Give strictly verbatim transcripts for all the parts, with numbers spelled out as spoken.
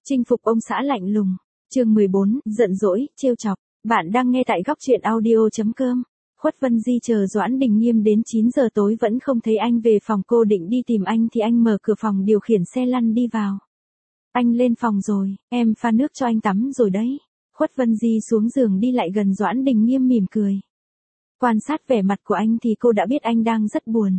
Chinh phục ông xã lạnh lùng. Chương mười bốn, giận dỗi, trêu chọc. Bạn đang nghe tại góc truyện audio chấm com. Khuất Vân Di chờ Doãn Đình Nghiêm đến chín giờ tối vẫn không thấy anh về phòng, cô định đi tìm anh thì anh mở cửa phòng điều khiển xe lăn đi vào. Anh lên phòng rồi, em pha nước cho anh tắm rồi đấy. Khuất Vân Di xuống giường đi lại gần Doãn Đình Nghiêm mỉm cười. Quan sát vẻ mặt của anh thì cô đã biết anh đang rất buồn.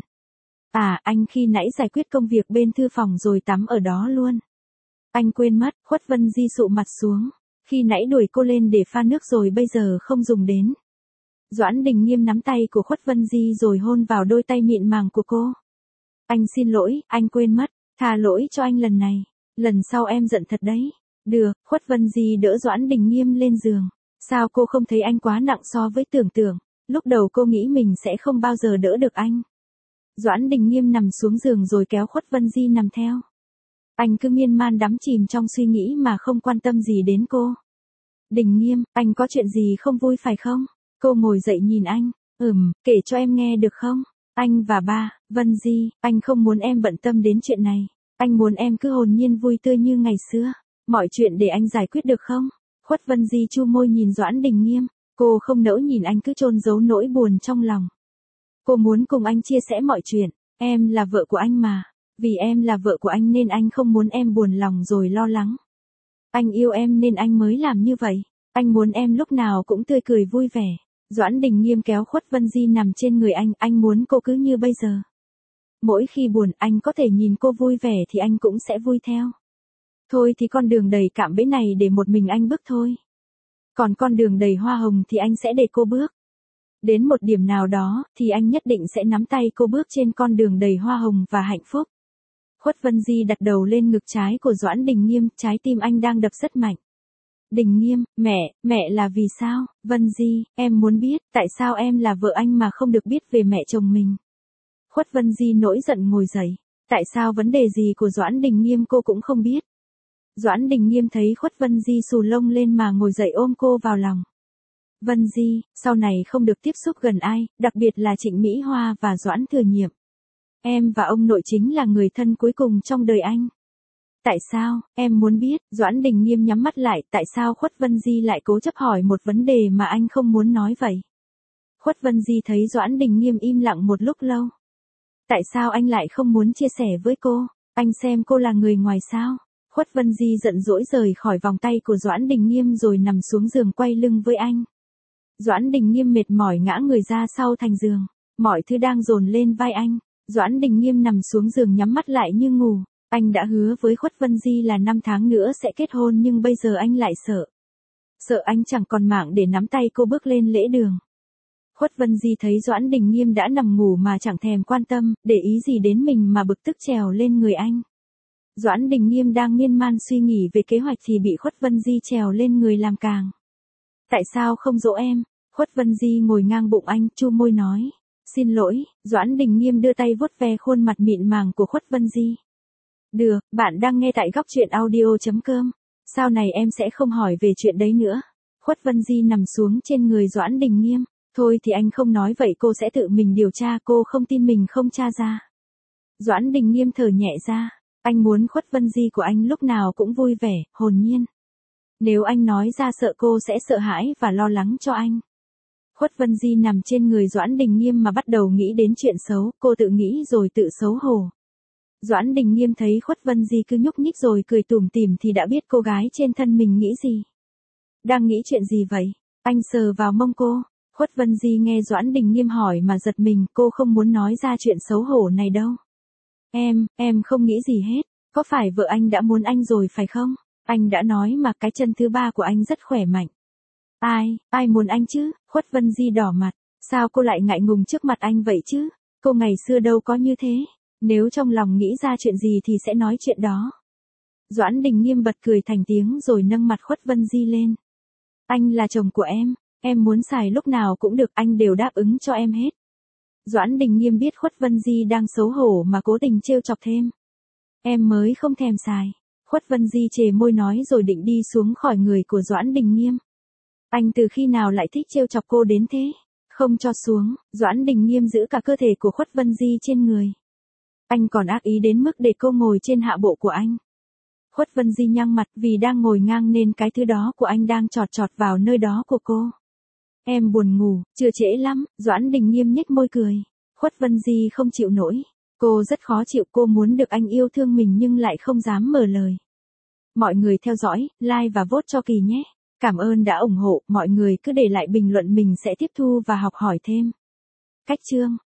À, anh khi nãy giải quyết công việc bên thư phòng rồi tắm ở đó luôn. Anh quên mất. Khuất Vân Di sụ mặt xuống. Khi nãy đuổi cô lên để pha nước rồi bây giờ không dùng đến. Doãn Đình Nghiêm nắm tay của Khuất Vân Di rồi hôn vào đôi tay mịn màng của cô. Anh xin lỗi, anh quên mất. Tha lỗi cho anh lần này. Lần sau em giận thật đấy. Được. Khuất Vân Di đỡ Doãn Đình Nghiêm lên giường. Sao cô không thấy anh quá nặng so với tưởng tượng? Lúc đầu cô nghĩ mình sẽ không bao giờ đỡ được anh. Doãn Đình Nghiêm nằm xuống giường rồi kéo Khuất Vân Di nằm theo. Anh cứ miên man đắm chìm trong suy nghĩ mà không quan tâm gì đến cô. Đình Nghiêm, anh có chuyện gì không vui phải không? Cô ngồi dậy nhìn anh. Ừm, kể cho em nghe được không? Anh và ba, Vân Di, anh không muốn em bận tâm đến chuyện này. Anh muốn em cứ hồn nhiên vui tươi như ngày xưa. Mọi chuyện để anh giải quyết được không? Khuất Vân Di chu môi nhìn Doãn Đình Nghiêm. Cô không nỡ nhìn anh cứ chôn giấu nỗi buồn trong lòng. Cô muốn cùng anh chia sẻ mọi chuyện. Em là vợ của anh mà. Vì em là vợ của anh nên anh không muốn em buồn lòng rồi lo lắng. Anh yêu em nên anh mới làm như vậy. Anh muốn em lúc nào cũng tươi cười vui vẻ. Doãn Đình Nghiêm kéo Khuất Vân Di nằm trên người anh. Anh muốn cô cứ như bây giờ. Mỗi khi buồn anh có thể nhìn cô vui vẻ thì anh cũng sẽ vui theo. Thôi thì con đường đầy cạm bẫy này để một mình anh bước thôi. Còn con đường đầy hoa hồng thì anh sẽ để cô bước. Đến một điểm nào đó thì anh nhất định sẽ nắm tay cô bước trên con đường đầy hoa hồng và hạnh phúc. Khuất Vân Di đặt đầu lên ngực trái của Doãn Đình Nghiêm, trái tim anh đang đập rất mạnh. Đình Nghiêm, mẹ, mẹ là vì sao? Vân Di, em muốn biết, tại sao em là vợ anh mà không được biết về mẹ chồng mình? Khuất Vân Di nổi giận ngồi dậy. Tại sao vấn đề gì của Doãn Đình Nghiêm cô cũng không biết? Doãn Đình Nghiêm thấy Khuất Vân Di xù lông lên mà ngồi dậy ôm cô vào lòng. Vân Di, sau này không được tiếp xúc gần ai, đặc biệt là Trịnh Mỹ Hoa và Doãn Thừa Nhiệm. Em và ông nội chính là người thân cuối cùng trong đời anh. Tại sao, em muốn biết? Doãn Đình Nghiêm nhắm mắt lại, tại sao Khuất Vân Di lại cố chấp hỏi một vấn đề mà anh không muốn nói vậy? Khuất Vân Di thấy Doãn Đình Nghiêm im lặng một lúc lâu. Tại sao anh lại không muốn chia sẻ với cô? Anh xem cô là người ngoài sao? Khuất Vân Di giận dỗi rời khỏi vòng tay của Doãn Đình Nghiêm rồi nằm xuống giường quay lưng với anh. Doãn Đình Nghiêm mệt mỏi ngã người ra sau thành giường. Mọi thứ đang dồn lên vai anh. Doãn Đình Nghiêm nằm xuống giường nhắm mắt lại như ngủ. Anh đã hứa với Khuất Vân Di là năm tháng nữa sẽ kết hôn nhưng bây giờ anh lại sợ. Sợ anh chẳng còn mạng để nắm tay cô bước lên lễ đường. Khuất Vân Di thấy Doãn Đình Nghiêm đã nằm ngủ mà chẳng thèm quan tâm, để ý gì đến mình mà bực tức trèo lên người anh. Doãn Đình Nghiêm đang miên man suy nghĩ về kế hoạch thì bị Khuất Vân Di trèo lên người làm càng. Tại sao không dỗ em? Khuất Vân Di ngồi ngang bụng anh, chu môi nói. Xin lỗi. Doãn Đình Nghiêm đưa tay vuốt ve khuôn mặt mịn màng của Khuất Vân Di. Được, bạn đang nghe tại góc truyện audio chấm com. Sau này em sẽ không hỏi về chuyện đấy nữa. Khuất Vân Di nằm xuống trên người Doãn Đình Nghiêm. Thôi thì anh không nói vậy cô sẽ tự mình điều tra, cô không tin mình không tra ra. Doãn Đình Nghiêm thở nhẹ ra. Anh muốn Khuất Vân Di của anh lúc nào cũng vui vẻ, hồn nhiên. Nếu anh nói ra sợ cô sẽ sợ hãi và lo lắng cho anh. Khuất Vân Di nằm trên người Doãn Đình Nghiêm mà bắt đầu nghĩ đến chuyện xấu, cô tự nghĩ rồi tự xấu hổ. Doãn Đình Nghiêm thấy Khuất Vân Di cứ nhúc nhích rồi cười tủm tỉm thì đã biết cô gái trên thân mình nghĩ gì. Đang nghĩ chuyện gì vậy? Anh sờ vào mông cô. Khuất Vân Di nghe Doãn Đình Nghiêm hỏi mà giật mình, cô không muốn nói ra chuyện xấu hổ này đâu. Em, em không nghĩ gì hết, có phải vợ anh đã muốn anh rồi phải không? Anh đã nói mà cái chân thứ ba của anh rất khỏe mạnh. Ai, ai muốn anh chứ? Khuất Vân Di đỏ mặt, sao cô lại ngại ngùng trước mặt anh vậy chứ? Cô ngày xưa đâu có như thế, nếu trong lòng nghĩ ra chuyện gì thì sẽ nói chuyện đó. Doãn Đình Nghiêm bật cười thành tiếng rồi nâng mặt Khuất Vân Di lên. Anh là chồng của em, em muốn xài lúc nào cũng được, anh đều đáp ứng cho em hết. Doãn Đình Nghiêm biết Khuất Vân Di đang xấu hổ mà cố tình trêu chọc thêm. Em mới không thèm xài. Khuất Vân Di chề môi nói rồi định đi xuống khỏi người của Doãn Đình Nghiêm. Anh từ khi nào lại thích trêu chọc cô đến thế? Không cho xuống. Doãn Đình Nghiêm giữ cả cơ thể của Khuất Vân Di trên người. Anh còn ác ý đến mức để cô ngồi trên hạ bộ của anh. Khuất Vân Di nhăn mặt vì đang ngồi ngang nên cái thứ đó của anh đang chọt chọt vào nơi đó của cô. Em buồn ngủ, chưa trễ lắm, Doãn Đình Nghiêm nhếch môi cười. Khuất Vân Di không chịu nổi. Cô rất khó chịu, cô muốn được anh yêu thương mình nhưng lại không dám mở lời. Mọi người theo dõi, like và vote cho Kỳ nhé. Cảm ơn đã ủng hộ, mọi người cứ để lại bình luận mình sẽ tiếp thu và học hỏi thêm. Cách chương